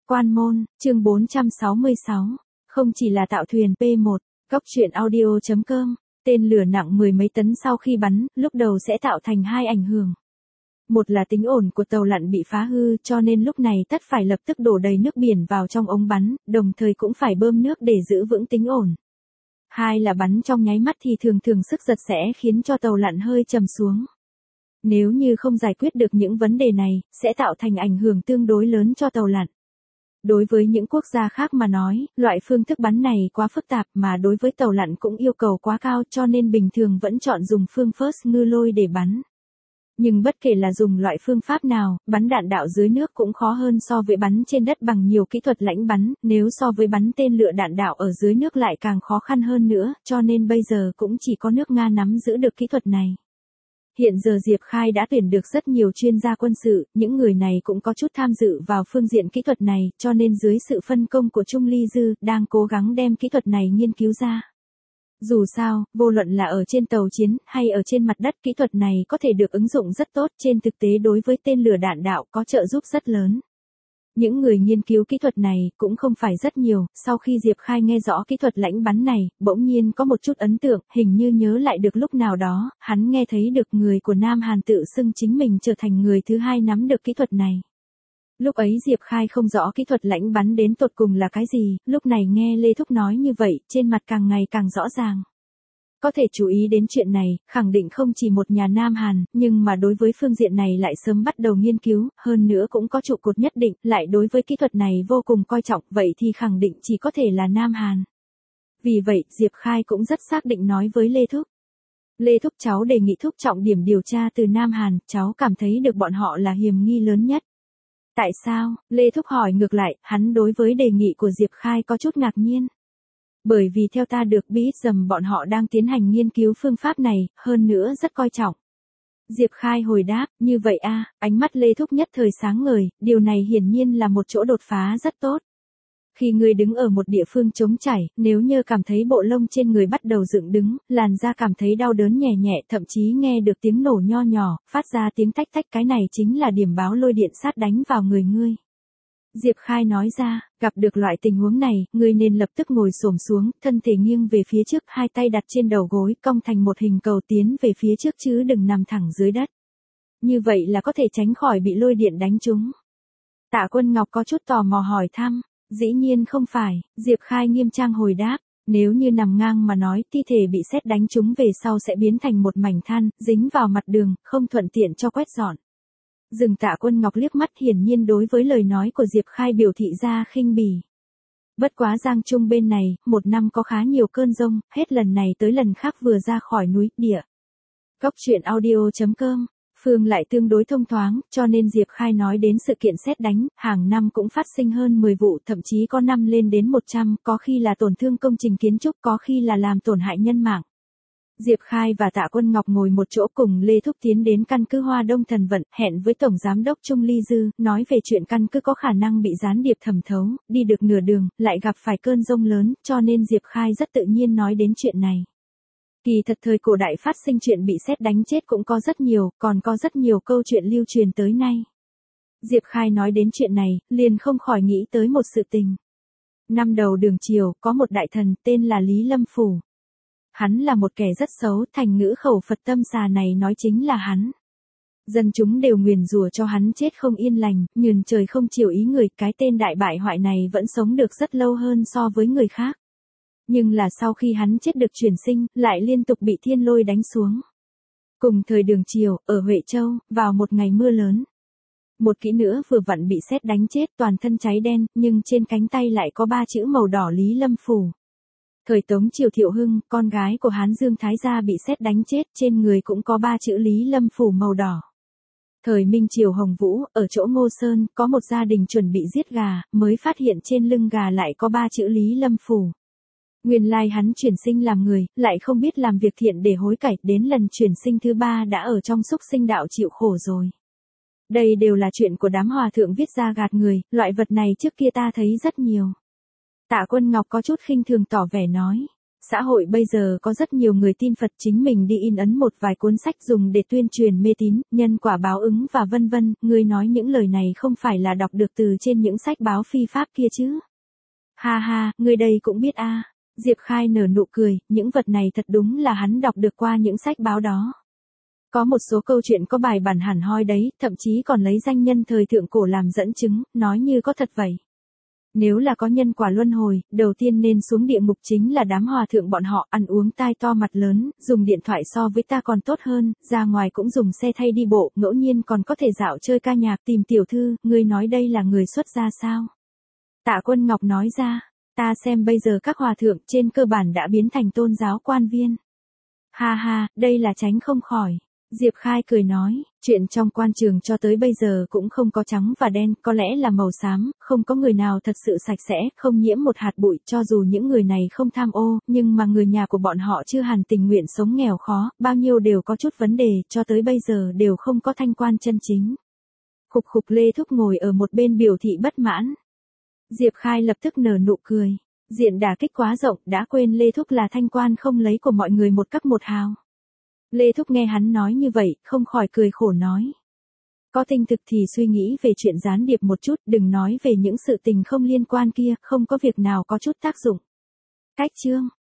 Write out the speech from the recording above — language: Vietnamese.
Quan môn, chương 466. Không chỉ là tạo thuyền P1, Cốc truyện audio.com, tên lửa nặng mười mấy tấn sau khi bắn, lúc đầu sẽ tạo thành hai ảnh hưởng. Một là tính ổn của tàu lặn bị phá hư, cho nên lúc này tất phải lập tức đổ đầy nước biển vào trong ống bắn, đồng thời cũng phải bơm nước để giữ vững tính ổn. Hai là bắn trong nháy mắt thì thường sức giật sẽ khiến cho tàu lặn hơi trầm xuống. Nếu như không giải quyết được những vấn đề này, sẽ tạo thành ảnh hưởng tương đối lớn cho tàu lặn. Đối với những quốc gia khác mà nói, loại phương thức bắn này quá phức tạp mà đối với tàu lặn cũng yêu cầu quá cao, cho nên bình thường vẫn chọn dùng phương phớt ngư lôi để bắn. Nhưng bất kể là dùng loại phương pháp nào, bắn đạn đạo dưới nước cũng khó hơn so với bắn trên đất bằng nhiều kỹ thuật lãnh bắn, nếu so với bắn tên lửa đạn đạo ở dưới nước lại càng khó khăn hơn nữa, cho nên bây giờ cũng chỉ có nước Nga nắm giữ được kỹ thuật này. Hiện giờ Diệp Khai đã tuyển được rất nhiều chuyên gia quân sự, những người này cũng có chút tham dự vào phương diện kỹ thuật này, cho nên dưới sự phân công của Trung Ly Dư, đang cố gắng đem kỹ thuật này nghiên cứu ra. Dù sao, vô luận là ở trên tàu chiến, hay ở trên mặt đất, kỹ thuật này có thể được ứng dụng rất tốt, trên thực tế đối với tên lửa đạn đạo có trợ giúp rất lớn. Những người nghiên cứu kỹ thuật này cũng không phải rất nhiều, sau khi Diệp Khai nghe rõ kỹ thuật lãnh bắn này, bỗng nhiên có một chút ấn tượng, hình như nhớ lại được lúc nào đó, hắn nghe thấy được người của Nam Hàn tự xưng chính mình trở thành người thứ hai nắm được kỹ thuật này. Lúc ấy Diệp Khai không rõ kỹ thuật lãnh bắn đến tột cùng là cái gì, lúc này nghe Lê Thúc nói như vậy, trên mặt càng ngày càng rõ ràng. Có thể chú ý đến chuyện này, khẳng định không chỉ một nhà Nam Hàn, nhưng mà đối với phương diện này lại sớm bắt đầu nghiên cứu, hơn nữa cũng có trụ cột nhất định, lại đối với kỹ thuật này vô cùng coi trọng, vậy thì khẳng định chỉ có thể là Nam Hàn. Vì vậy, Diệp Khai cũng rất xác định nói với Lê Thúc. Lê Thúc, cháu đề nghị Thúc trọng điểm điều tra từ Nam Hàn, cháu cảm thấy được bọn họ là hiểm nghi lớn nhất. Tại sao? Lê Thúc hỏi ngược lại, hắn đối với đề nghị của Diệp Khai có chút ngạc nhiên. Bởi vì theo ta được biết rằng bọn họ đang tiến hành nghiên cứu phương pháp này, hơn nữa rất coi trọng. Diệp Khai hồi đáp, như vậy a, ánh mắt Lê Thúc nhất thời sáng ngời, điều này hiển nhiên là một chỗ đột phá rất tốt. Khi người đứng ở một địa phương trống trải, nếu như cảm thấy bộ lông trên người bắt đầu dựng đứng, làn da cảm thấy đau đớn nhẹ nhẹ, thậm chí nghe được tiếng nổ nho nhỏ, phát ra tiếng tách tách, cái này chính là điểm báo lôi điện sát đánh vào người ngươi. Diệp Khai nói ra, gặp được loại tình huống này, ngươi nên lập tức ngồi xổm xuống, thân thể nghiêng về phía trước, hai tay đặt trên đầu gối, cong thành một hình cầu tiến về phía trước chứ đừng nằm thẳng dưới đất. Như vậy là có thể tránh khỏi bị lôi điện đánh trúng. Tạ Quân Ngọc có chút tò mò hỏi thăm. Dĩ nhiên không phải, Diệp Khai nghiêm trang hồi đáp, nếu như nằm ngang mà nói, thi thể bị sét đánh trúng về sau sẽ biến thành một mảnh than, dính vào mặt đường, không thuận tiện cho quét dọn. Dừng. Tạ Quân Ngọc liếc mắt, hiển nhiên đối với lời nói của Diệp Khai biểu thị ra khinh bỉ. Bất quá Giang Trung bên này, một năm có khá nhiều cơn giông, hết lần này tới lần khác vừa ra khỏi núi, địa. Cốc truyện audio.com, phương lại tương đối thông thoáng, cho nên Diệp Khai nói đến sự kiện sét đánh, hàng năm cũng phát sinh hơn 10 vụ, thậm chí có năm lên đến 100, có khi là tổn thương công trình kiến trúc, có khi là làm tổn hại nhân mạng. Diệp Khai và Tạ Quân Ngọc ngồi một chỗ cùng Lê Thúc tiến đến căn cứ Hoa Đông Thần Vận, hẹn với Tổng Giám đốc Trung Ly Dư, nói về chuyện căn cứ có khả năng bị gián điệp thẩm thấu, đi được nửa đường, lại gặp phải cơn giông lớn, cho nên Diệp Khai rất tự nhiên nói đến chuyện này. Kỳ thật thời cổ đại phát sinh chuyện bị sét đánh chết cũng có rất nhiều, còn có rất nhiều câu chuyện lưu truyền tới nay. Diệp Khai nói đến chuyện này, liền không khỏi nghĩ tới một sự tình. Năm đầu Đường Triều, có một đại thần, tên là Lý Lâm Phủ. Hắn là một kẻ rất xấu, thành ngữ khẩu Phật tâm xà này nói chính là hắn. Dân chúng đều nguyền rủa cho hắn chết không yên lành, nhường trời không chiều ý người, cái tên đại bại hoại này vẫn sống được rất lâu hơn so với người khác. Nhưng là sau khi hắn chết được chuyển sinh, lại liên tục bị thiên lôi đánh xuống. Cùng thời Đường Triều, ở Huệ Châu, vào một ngày mưa lớn. Một kỹ nữa vừa vặn bị sét đánh chết, toàn thân cháy đen, nhưng trên cánh tay lại có 3 chữ màu đỏ Lý Lâm Phủ. Thời Tống Triều Thiệu Hưng, con gái của Hán Dương Thái Gia bị sét đánh chết, trên người cũng có 3 chữ Lý Lâm Phủ màu đỏ. Thời Minh Triều Hồng Vũ, ở chỗ Ngô Sơn, có một gia đình chuẩn bị giết gà, mới phát hiện trên lưng gà lại có 3 chữ Lý Lâm Phủ. Nguyên lai hắn chuyển sinh làm người, lại không biết làm việc thiện để hối cải, đến lần chuyển sinh thứ 3 đã ở trong súc sinh đạo chịu khổ rồi. Đây đều là chuyện của đám hòa thượng viết ra gạt người, loại vật này trước kia ta thấy rất nhiều. Tạ Quân Ngọc có chút khinh thường tỏ vẻ nói, Xã hội bây giờ có rất nhiều người tin Phật, chính mình đi in ấn một vài cuốn sách dùng để tuyên truyền mê tín, nhân quả báo ứng và vân vân, ngươi nói những lời này không phải là đọc được từ trên những sách báo phi pháp kia chứ? Ha ha, ngươi đây cũng biết a. Diệp Khai nở nụ cười, những vật này thật đúng là hắn đọc được qua những sách báo đó. Có một số câu chuyện có bài bản hẳn hoi đấy, thậm chí còn lấy danh nhân thời thượng cổ làm dẫn chứng, nói như có thật vậy. Nếu là có nhân quả luân hồi, đầu tiên nên xuống địa ngục chính là đám hòa thượng bọn họ, ăn uống tai to mặt lớn, dùng điện thoại so với ta còn tốt hơn, ra ngoài cũng dùng xe thay đi bộ, ngẫu nhiên còn có thể dạo chơi ca nhạc tìm tiểu thư, ngươi nói đây là người xuất gia sao? Tạ Quân Ngọc nói ra, ta xem bây giờ các hòa thượng trên cơ bản đã biến thành tôn giáo quan viên. Ha ha, đây là tránh không khỏi. Diệp Khai cười nói, chuyện trong quan trường cho tới bây giờ cũng không có trắng và đen, có lẽ là màu xám, không có người nào thật sự sạch sẽ, không nhiễm một hạt bụi, cho dù những người này không tham ô, nhưng mà người nhà của bọn họ chưa hẳn tình nguyện sống nghèo khó, bao nhiêu đều có chút vấn đề, cho tới bây giờ đều không có thanh quan chân chính. Khục khục Lê Thúc ngồi ở một bên biểu thị bất mãn. Diệp Khai lập tức nở nụ cười, diện đả kích quá rộng, đã quên Lê Thúc là thanh quan không lấy của mọi người một cấp một hào. Lê Thúc nghe hắn nói như vậy, không khỏi cười khổ nói. Có tinh thực thì suy nghĩ về chuyện gián điệp một chút, đừng nói về những sự tình không liên quan kia, không có việc nào có chút tác dụng. Cách chương.